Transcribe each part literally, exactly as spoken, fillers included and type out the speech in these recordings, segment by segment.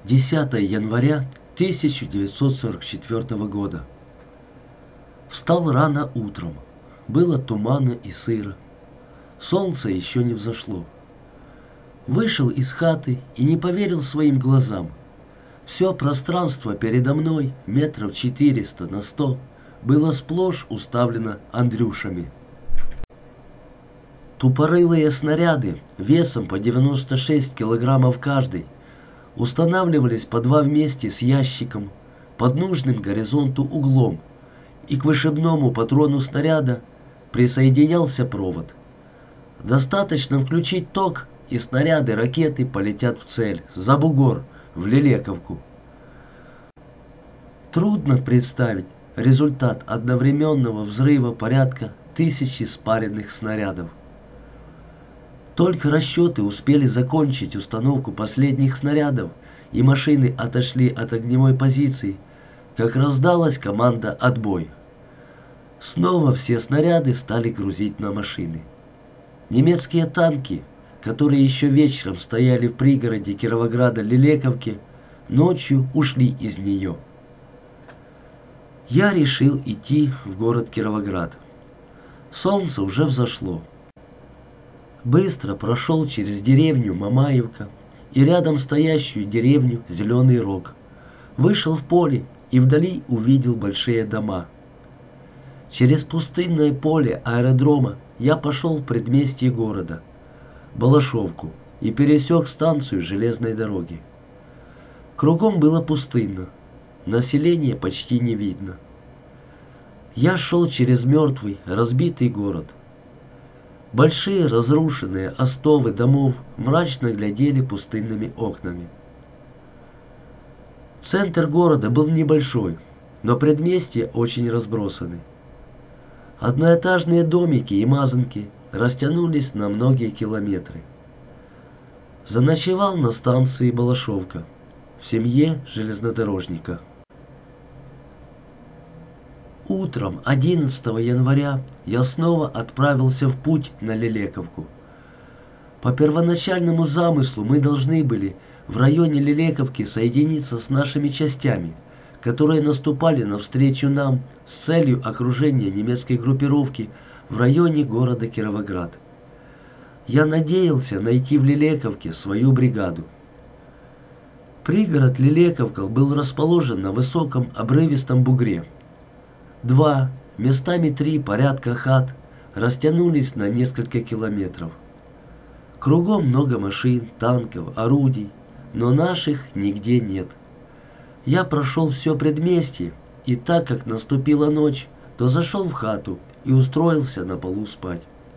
десятое января тысяча девятьсот сорок четвёртого года. Встал рано утром. Было туманно и сыро. Солнце еще не взошло. Вышел из хаты и не поверил своим глазам. Все пространство передо мной, метров четыреста на сто, было сплошь уставлено Андрюшами. Тупорылые снаряды весом по девяносто шесть килограммов каждый устанавливались по два вместе с ящиком под нужным горизонту углом, и к вышибному патрону снаряда присоединялся провод. Достаточно включить ток, и снаряды ракеты полетят в цель, за бугор, в Лелековку. Трудно представить результат одновременного взрыва порядка тысячи спаренных снарядов. Только расчеты успели закончить установку последних снарядов, и машины отошли от огневой позиции, как раздалась команда «Отбой». Снова все снаряды стали грузить на машины. Немецкие танки, которые еще вечером стояли в пригороде Кировограда-Лелековки, ночью ушли из нее. Я решил идти в город Кировоград. Солнце уже взошло. Быстро прошел через деревню Мамаевка и рядом стоящую деревню Зеленый Рог. Вышел в поле и вдали увидел большие дома. Через пустынное поле аэродрома я пошел в предместье города, Балашовку, и пересек станцию железной дороги. Кругом было пустынно, населения почти не видно. Я шел через мертвый, разбитый город. Большие разрушенные остовы домов мрачно глядели пустынными окнами. Центр города был небольшой, но предместья очень разбросаны. Одноэтажные домики и мазанки растянулись на многие километры. Заночевал на станции Балашовка, в семье железнодорожника. Утром одиннадцатого января я снова отправился в путь на Лелековку. По первоначальному замыслу мы должны были в районе Лелековки соединиться с нашими частями, которые наступали навстречу нам с целью окружения немецкой группировки в районе города Кировоград. Я надеялся найти в Лелековке свою бригаду. Пригород Лелековка был расположен на высоком обрывистом бугре. Два, местами три порядка хат растянулись на несколько километров. Кругом много машин, танков, орудий, но наших нигде нет. Я прошел все предместье, и так как наступила ночь, то зашел в хату и устроился на полу спать.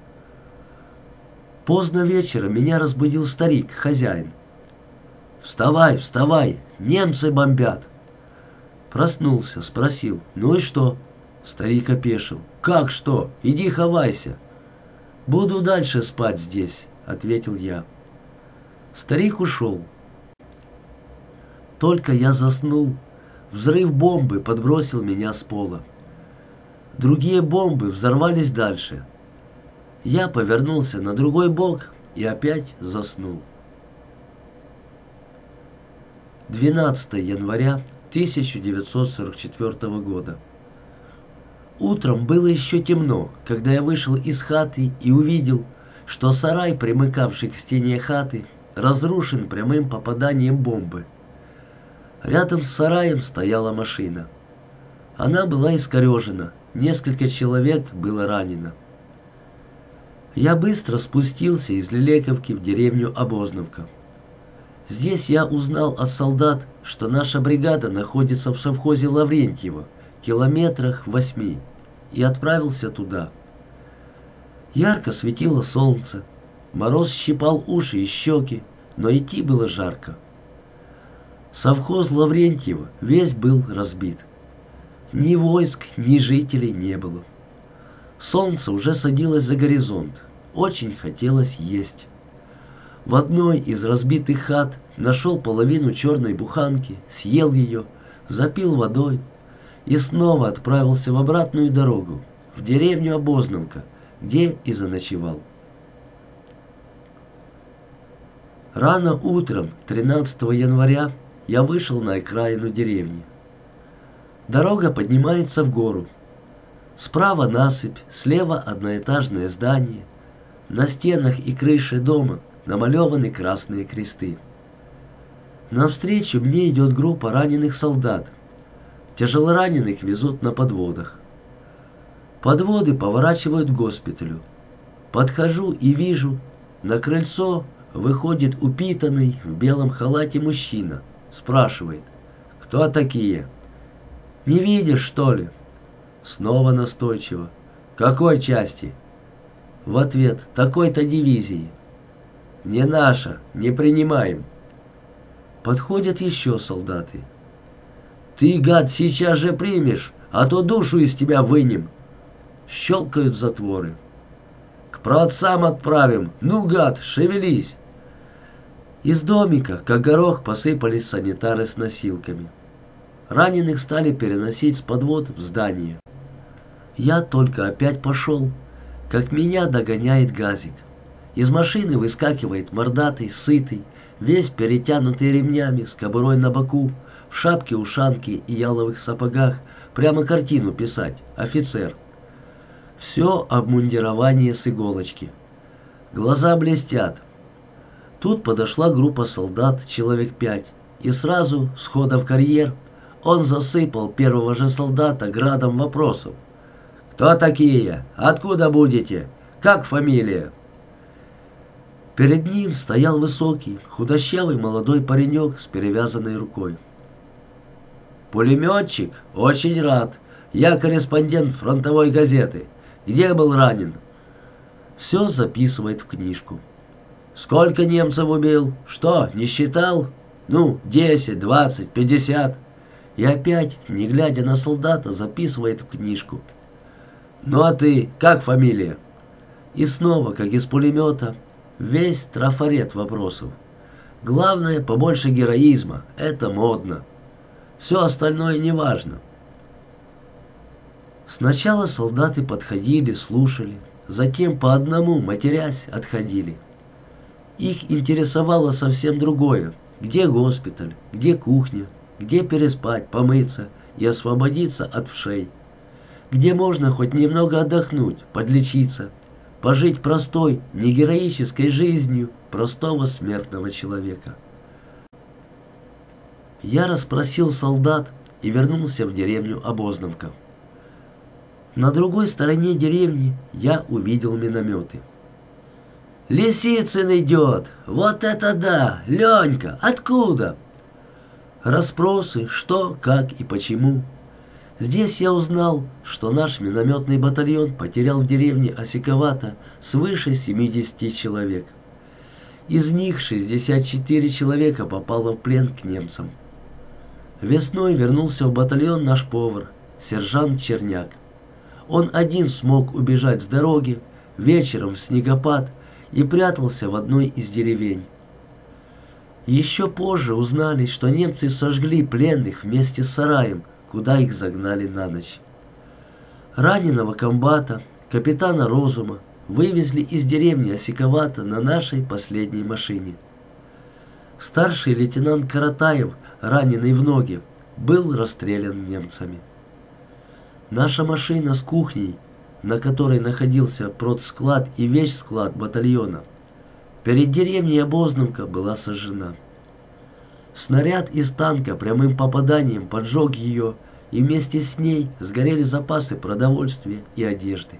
Поздно вечером меня разбудил старик, хозяин. «Вставай, вставай, немцы бомбят!» Проснулся, спросил: «Ну и что?» Старик опешил. «Как что? Иди ховайся!» «Буду дальше спать здесь», — ответил я. Старик ушел. Только я заснул, взрыв бомбы подбросил меня с пола. Другие бомбы взорвались дальше. Я повернулся на другой бок и опять заснул. двенадцатое января тысяча девятьсот сорок четвёртого года. Утром было еще темно, когда я вышел из хаты и увидел, что сарай, примыкавший к стене хаты, разрушен прямым попаданием бомбы. Рядом с сараем стояла машина. Она была искорежена, несколько человек было ранено. Я быстро спустился из Лелековки в деревню Обозновка. Здесь я узнал от солдат, что наша бригада находится в совхозе Лаврентьево, километрах восьми, и отправился туда. Ярко светило солнце, мороз щипал уши и щеки, но идти было жарко. Совхоз Лаврентьево весь был разбит. Ни войск, ни жителей не было. Солнце уже садилось за горизонт, очень хотелось есть. В одной из разбитых хат нашел половину черной буханки, съел ее, запил водой и снова отправился в обратную дорогу, в деревню Обозновка, где и заночевал. Рано утром тринадцатого января я вышел на окраину деревни. Дорога поднимается в гору. Справа насыпь, слева одноэтажное здание. На стенах и крыше дома намалеваны красные кресты. Навстречу мне идет группа раненых солдат. Тяжелораненых везут на подводах. Подводы поворачивают к госпиталю. Подхожу и вижу, на крыльцо выходит упитанный в белом халате мужчина. Спрашивает: «Кто такие?» «Не видишь, что ли?» Снова настойчиво: «Какой части?» В ответ: «Такой-то дивизии». «Не наша, не принимаем». Подходят еще солдаты. «Ты, гад, сейчас же примешь, а то душу из тебя вынем». Щелкают затворы. «К праотцам отправим, ну, гад, шевелись». Из домика, как горох, посыпались санитары с носилками. Раненых стали переносить с подвод в здание. Я только опять пошел, как меня догоняет газик. Из машины выскакивает мордатый, сытый, весь перетянутый ремнями, с кобурой на боку, в шапке-ушанке и яловых сапогах, прямо картину писать, офицер. Все обмундирование с иголочки. Глаза блестят. Тут подошла группа солдат, человек пять, и сразу, схода в карьер, он засыпал первого же солдата градом вопросов. «Кто такие? Откуда будете? Как фамилия?» Перед ним стоял высокий, худощавый молодой паренек с перевязанной рукой. «Пулеметчик? Очень рад. Я корреспондент фронтовой газеты. Где был ранен?» Все записывает в книжку. «Сколько немцев убил? Что, не считал? Ну, десять, двадцать, пятьдесят». И опять, не глядя на солдата, записывает в книжку. «Ну а ты, как фамилия?» И снова, как из пулемета, весь трафарет вопросов. Главное, побольше героизма, это модно. Все остальное не важно. Сначала солдаты подходили, слушали, затем по одному, матерясь, отходили. Их интересовало совсем другое: где госпиталь, где кухня, где переспать, помыться и освободиться от вшей, где можно хоть немного отдохнуть, подлечиться, пожить простой, негероической жизнью простого смертного человека. Я расспросил солдат и вернулся в деревню Обозновка. На другой стороне деревни я увидел минометы. «Лисицын идет! Вот это да! Ленька, откуда?» Расспросы, что, как и почему. Здесь я узнал, что наш минометный батальон потерял в деревне Осиковато свыше семидесяти человек. Из них шестьдесят четыре человека попало в плен к немцам. Весной вернулся в батальон наш повар, сержант Черняк. Он один смог убежать с дороги, вечером в снегопад, и прятался в одной из деревень. Еще позже узнали, что немцы сожгли пленных вместе с сараем, куда их загнали на ночь. Раненого комбата, капитана Розума, вывезли из деревни Осиковато на нашей последней машине. Старший лейтенант Каратаев, раненый в ноги, был расстрелян немцами. Наша машина с кухней, на которой находился продсклад и вещсклад батальона, перед деревней Обозновка была сожжена. Снаряд из танка прямым попаданием поджег ее, и вместе с ней сгорели запасы продовольствия и одежды.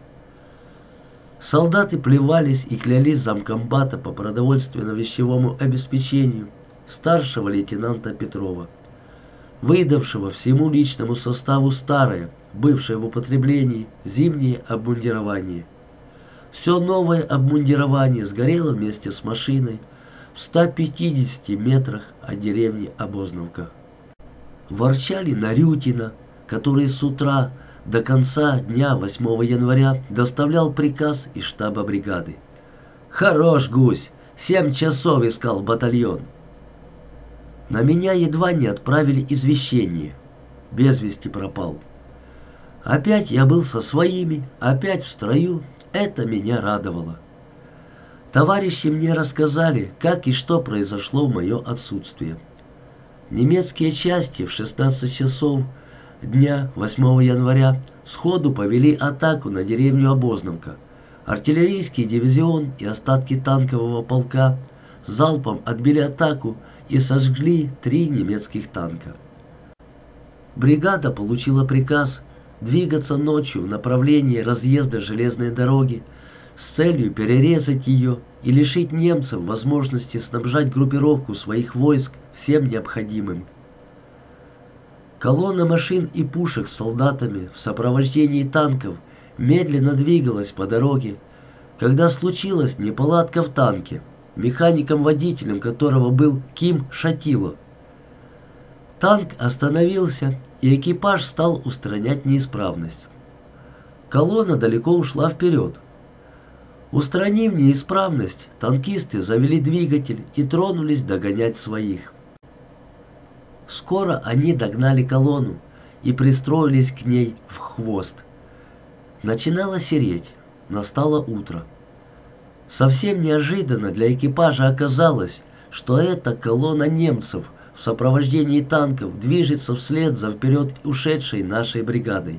Солдаты плевались и клялись замкомбата по продовольственно-вещевому обеспечению старшего лейтенанта Петрова, выдавшего всему личному составу старое, бывшее в употреблении, зимнее обмундирование. Все новое обмундирование сгорело вместе с машиной в ста пятидесяти метрах от деревни Обозновка. Ворчали на Рютина, который с утра до конца дня восьмого января доставлял приказ из штаба бригады. «Хорош гусь! Семь часов искал батальон!» На меня едва не отправили извещение. Без вести пропал. Опять я был со своими, опять в строю. Это меня радовало. Товарищи мне рассказали, как и что произошло в мое отсутствие. Немецкие части в шестнадцать часов дня восьмого января сходу повели атаку на деревню Обозновка. Артиллерийский дивизион и остатки танкового полка залпом отбили атаку и сожгли три немецких танка. Бригада получила приказ двигаться ночью в направлении разъезда железной дороги с целью перерезать ее и лишить немцев возможности снабжать группировку своих войск всем необходимым. Колонна машин и пушек с солдатами в сопровождении танков медленно двигалась по дороге, когда случилась неполадка в танке, механиком-водителем которого был Ким Шатило. Танк остановился, и экипаж стал устранять неисправность. Колонна далеко ушла вперед. Устранив неисправность, танкисты завели двигатель и тронулись догонять своих. Скоро они догнали колонну и пристроились к ней в хвост. Начинало сереть, настало утро. Совсем неожиданно для экипажа оказалось, что эта колонна немцев в сопровождении танков движется вслед за вперед ушедшей нашей бригадой.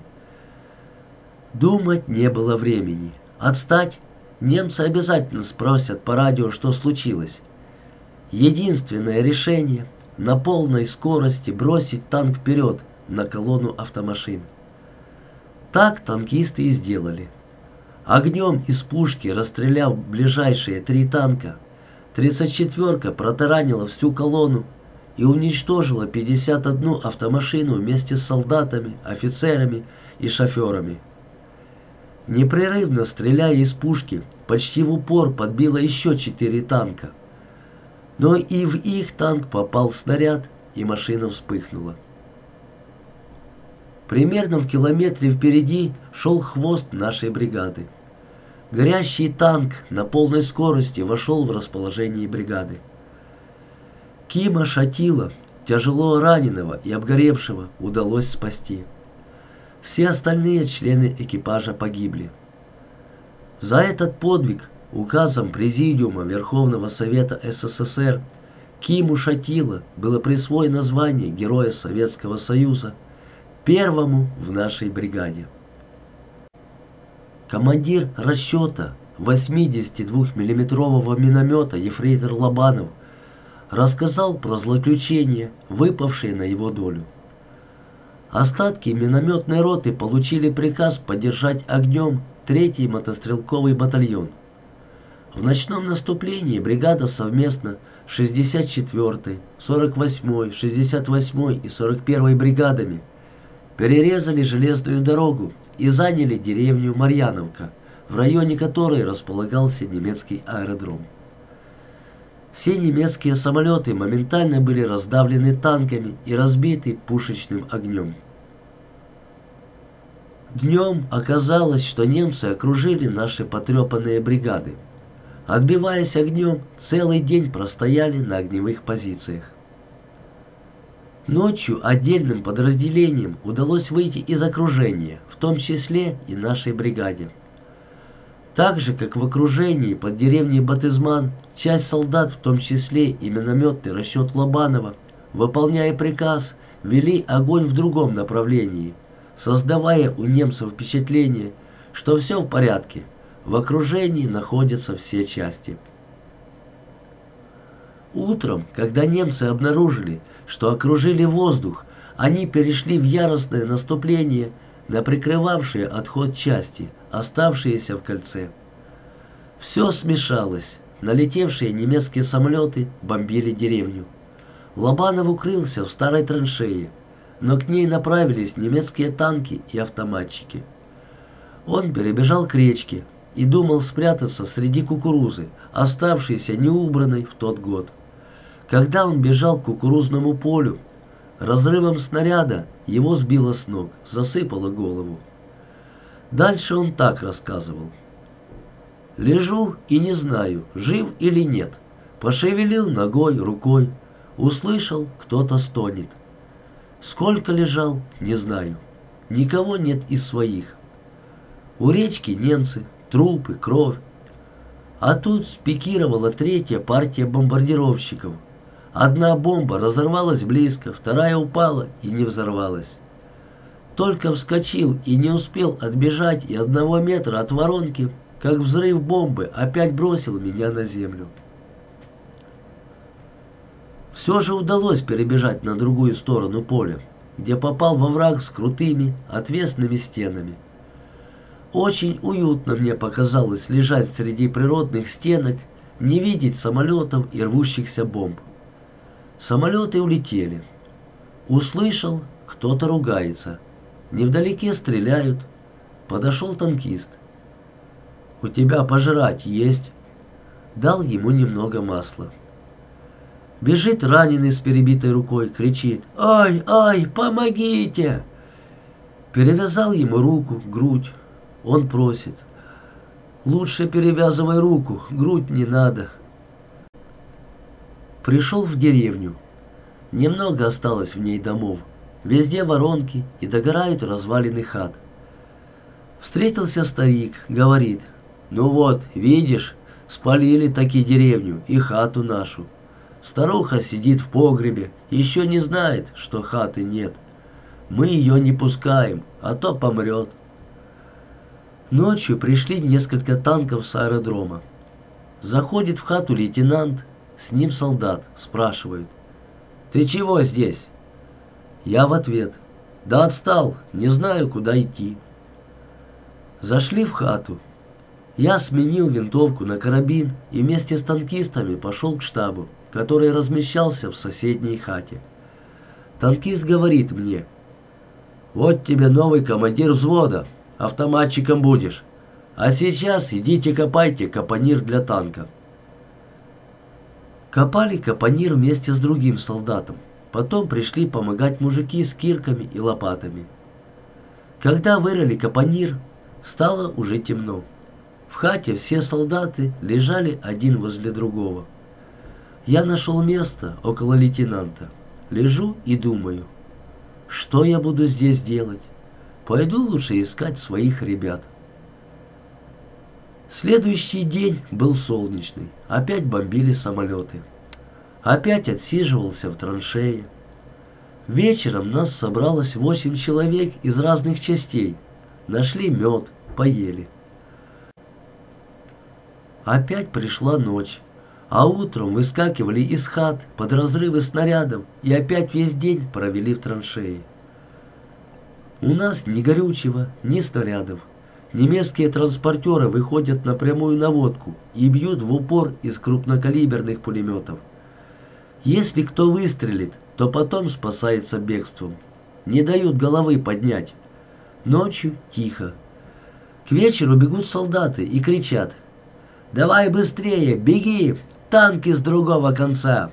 Думать не было времени. Отстать? Немцы обязательно спросят по радио, что случилось. Единственное решение — на полной скорости бросить танк вперед на колонну автомашин. Так танкисты и сделали. Огнем из пушки расстреляв ближайшие три танка, тридцать четвёрка протаранила всю колонну и уничтожила пятьдесят одну автомашину вместе с солдатами, офицерами и шоферами. Непрерывно стреляя из пушки, почти в упор подбила еще четыре танка. Но и в их танк попал снаряд, и машина вспыхнула. Примерно в километре впереди шел хвост нашей бригады. Горящий танк на полной скорости вошел в расположение бригады. Кима Шатило, тяжело раненого и обгоревшего, удалось спасти. Все остальные члены экипажа погибли. За этот подвиг указом Президиума Верховного Совета СССР Киму Шатило было присвоено звание Героя Советского Союза, первому в нашей бригаде. Командир расчета восьмидесятидвухмиллиметрового миномета ефрейтор Лобанов рассказал про злоключения, выпавшие на его долю. Остатки минометной роты получили приказ поддержать огнем третий мотострелковый батальон. В ночном наступлении бригада совместно с шестьдесят четвёртой, сорок восьмой, шестьдесят восьмой и сорок первой бригадами перерезали железную дорогу и заняли деревню Марьяновка, в районе которой располагался немецкий аэродром. Все немецкие самолеты моментально были раздавлены танками и разбиты пушечным огнем. Днем оказалось, что немцы окружили наши потрепанные бригады. Отбиваясь огнем, целый день простояли на огневых позициях. Ночью отдельным подразделениям удалось выйти из окружения, в том числе и нашей бригаде. Так же, как в окружении под деревней Батызман, часть солдат, в том числе и минометный расчет Лобанова, выполняя приказ, вели огонь в другом направлении, создавая у немцев впечатление, что все в порядке, в окружении находятся все части. Утром, когда немцы обнаружили, что окружили воздух, они перешли в яростное наступление на прикрывавшие отход части, оставшиеся в кольце. Все смешалось. Налетевшие немецкие самолеты бомбили деревню. Лобанов укрылся в старой траншее, но к ней направились немецкие танки и автоматчики. Он перебежал к речке и думал спрятаться среди кукурузы, оставшейся неубранной в тот год. Когда он бежал к кукурузному полю, разрывом снаряда его сбило с ног, засыпало голову. Дальше он так рассказывал. «Лежу и не знаю, жив или нет. Пошевелил ногой, рукой. Услышал, кто-то стонет. Сколько лежал, не знаю. Никого нет из своих. У речки немцы, трупы, кровь. А тут спикировала третья партия бомбардировщиков. Одна бомба разорвалась близко, вторая упала и не взорвалась. Только вскочил и не успел отбежать и одного метра от воронки, как взрыв бомбы опять бросил меня на землю. Все же удалось перебежать на другую сторону поля, где попал во враг с крутыми, отвесными стенами. Очень уютно мне показалось лежать среди природных стенок, не видеть самолетов и рвущихся бомб. Самолеты улетели. Услышал, кто-то ругается. Невдалеке стреляют. Подошел танкист. «У тебя пожрать есть?» Дал ему немного масла. Бежит раненый с перебитой рукой, кричит: «Ай, ай, помогите!» Перевязал ему руку, грудь. Он просит: «Лучше перевязывай руку, грудь не надо». Пришел в деревню. Немного осталось в ней домов. Везде воронки и догорают развалины хат. Встретился старик, говорит: «Ну вот, видишь, спалили таки деревню и хату нашу. Старуха сидит в погребе, еще не знает, что хаты нет. Мы ее не пускаем, а то помрет». Ночью пришли несколько танков с аэродрома. Заходит в хату лейтенант, с ним солдат, спрашивают: «Ты чего здесь?» Я в ответ: «Да отстал, не знаю, куда идти». Зашли в хату. Я сменил винтовку на карабин и вместе с танкистами пошел к штабу, который размещался в соседней хате. Танкист говорит мне: «Вот тебе новый командир взвода, автоматчиком будешь. А сейчас идите копайте капонир для танка». Копали капонир вместе с другим солдатом. Потом пришли помогать мужики с кирками и лопатами. Когда вырыли капонир, стало уже темно. В хате все солдаты лежали один возле другого. Я нашел место около лейтенанта. Лежу и думаю: что я буду здесь делать? Пойду лучше искать своих ребят. Следующий день был солнечный. Опять бомбили самолеты. Опять отсиживался в траншее. Вечером нас собралось восемь человек из разных частей. Нашли мед, поели. Опять пришла ночь, а утром выскакивали из хат под разрывы снарядов и опять весь день провели в траншее. У нас ни горючего, ни снарядов. Немецкие транспортеры выходят на прямую наводку и бьют в упор из крупнокалиберных пулеметов. Если кто выстрелит, то потом спасается бегством. Не дают головы поднять. Ночью тихо. К вечеру бегут солдаты и кричат: «Давай быстрее, беги! Танки с другого конца!»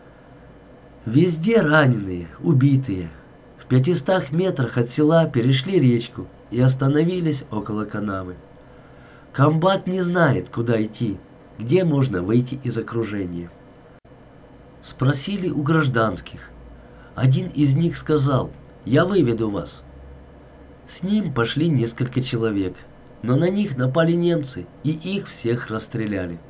Везде раненые, убитые. В пятистах метрах от села перешли речку и остановились около канавы. Комбат не знает, куда идти, где можно выйти из окружения. Спросили у гражданских. Один из них сказал: «Я выведу вас». С ним пошли несколько человек, но на них напали немцы, и их всех расстреляли.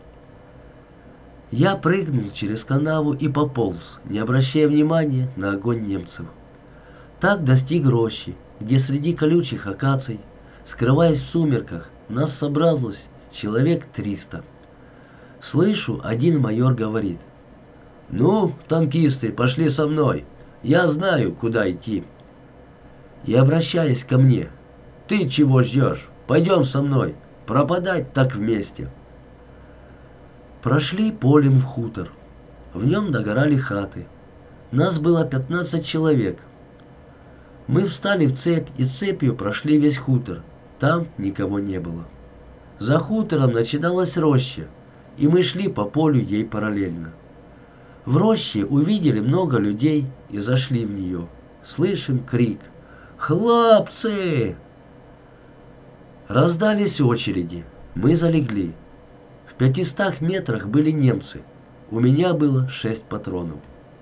Я прыгнул через канаву и пополз, не обращая внимания на огонь немцев. Так достиг рощи, где среди колючих акаций, скрываясь в сумерках, нас собралось человек триста. Слышу, один майор говорит: «Ну, танкисты, пошли со мной, я знаю, куда идти». И, обращаясь ко мне: «Ты чего ждешь? Пойдем со мной, пропадать так вместе». Прошли полем в хутор. В нем догорали хаты. Нас было пятнадцать человек. Мы встали в цепь и цепью прошли весь хутор. Там никого не было. За хутором начиналась роща, и мы шли по полю ей параллельно. В роще увидели много людей и зашли в нее. Слышим крик: «Хлопцы!» Раздались очереди. Мы залегли. В пятистах метрах были немцы. У меня было шесть патронов.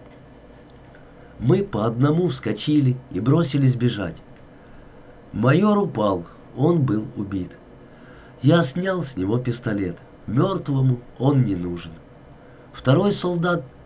Мы по одному вскочили и бросились бежать. Майор упал, он был убит. Я снял с него пистолет. Мертвому он не нужен. Второй солдат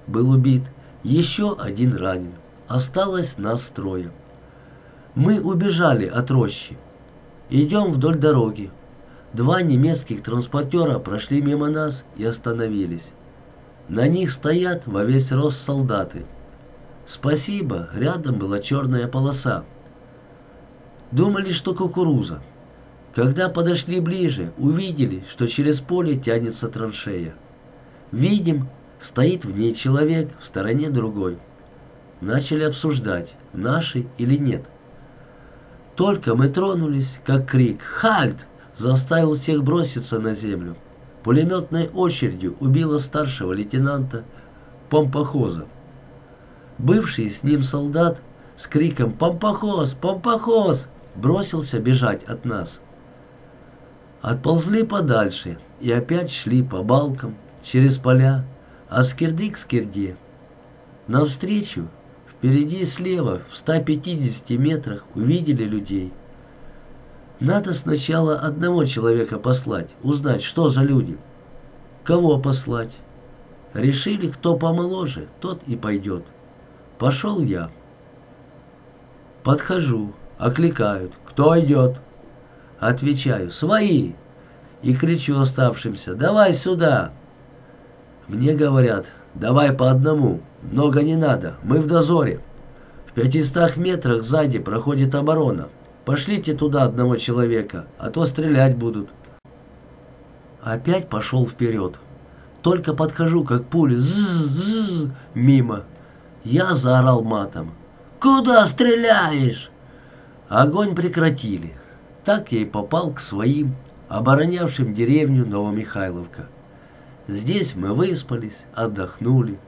был убит, еще один ранен. Осталось нас трое. Мы убежали от рощи. Идем вдоль дороги. Два немецких транспортера прошли мимо нас и остановились. На них стоят во весь рост солдаты. Спасибо, рядом была черная полоса. Думали, что кукуруза. Когда подошли ближе, увидели, что через поле тянется траншея. Видим, стоит в ней человек, в стороне другой. Начали обсуждать, наши или нет. Только мы тронулись, как крик «Хальт!» заставил всех броситься на землю. Пулеметной очередью убило старшего лейтенанта Помпохоза. Бывший с ним солдат с криком «Помпохоз! Помпохоз!» бросился бежать от нас. Отползли подальше и опять шли по балкам, через поля, а скирды к скирде. Навстречу, впереди слева, в ста пятидесяти метрах, увидели людей. Надо сначала одного человека послать, узнать, что за люди. Кого послать? Решили, кто помоложе, тот и пойдет. Пошел я. Подхожу, окликают. Кто идет? Отвечаю, свои. И кричу оставшимся, давай сюда. Мне говорят, давай по одному, много не надо, мы в дозоре. В пятистах метрах сзади проходит оборона. Пошлите туда одного человека, а то стрелять будут. Опять пошел вперед. Только подхожу, как пули, зз-зз, мимо. Я заорал матом. «Куда стреляешь?» Огонь прекратили. Так я и попал к своим, оборонявшим деревню Новомихайловка. Здесь мы выспались, отдохнули.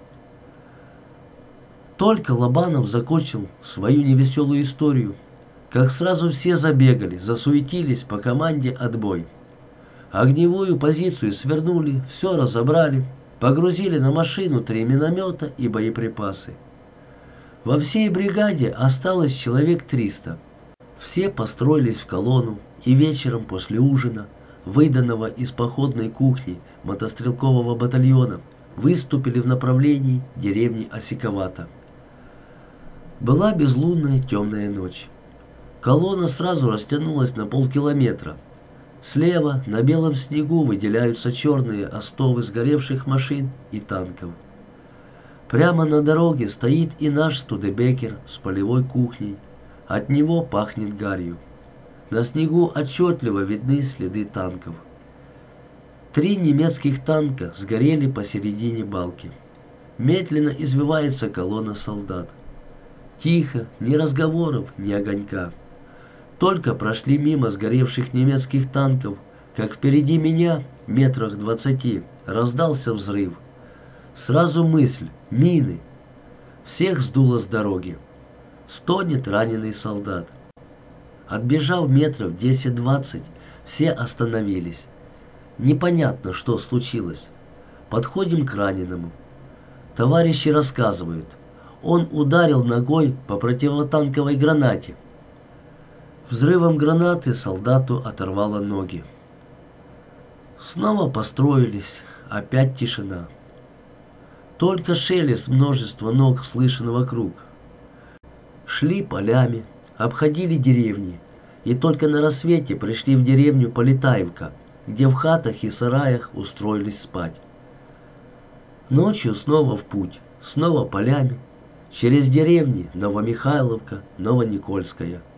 Только Лобанов закончил свою невеселую историю, как сразу все забегали, засуетились по команде «Отбой». Огневую позицию свернули, все разобрали, погрузили на машину три миномета и боеприпасы. Во всей бригаде осталось человек триста. Все построились в колонну и вечером после ужина, выданного из походной кухни мотострелкового батальона, выступили в направлении деревни Осиковато. Была безлунная темная ночь. Колонна сразу растянулась на полкилометра. Слева на белом снегу выделяются черные остовы сгоревших машин и танков. Прямо на дороге стоит и наш Студебекер с полевой кухней. От него пахнет гарью. На снегу отчетливо видны следы танков. Три немецких танка сгорели посередине балки. Медленно извивается колонна солдат. Тихо, ни разговоров, ни огонька. Только прошли мимо сгоревших немецких танков, как впереди меня, метрах двадцати, раздался взрыв. Сразу мысль — мины. Всех сдуло с дороги. Стонет раненый солдат. Отбежав метров десять-двадцать, все остановились. Непонятно, что случилось. Подходим к раненому. Товарищи рассказывают. Он ударил ногой по противотанковой гранате. Взрывом гранаты солдату оторвало ноги. Снова построились, опять тишина. Только шелест множества ног слышен вокруг. Шли полями, обходили деревни, и только на рассвете пришли в деревню Полетаевка, где в хатах и сараях устроились спать. Ночью снова в путь, снова полями, через деревни Новомихайловка, Новоникольская.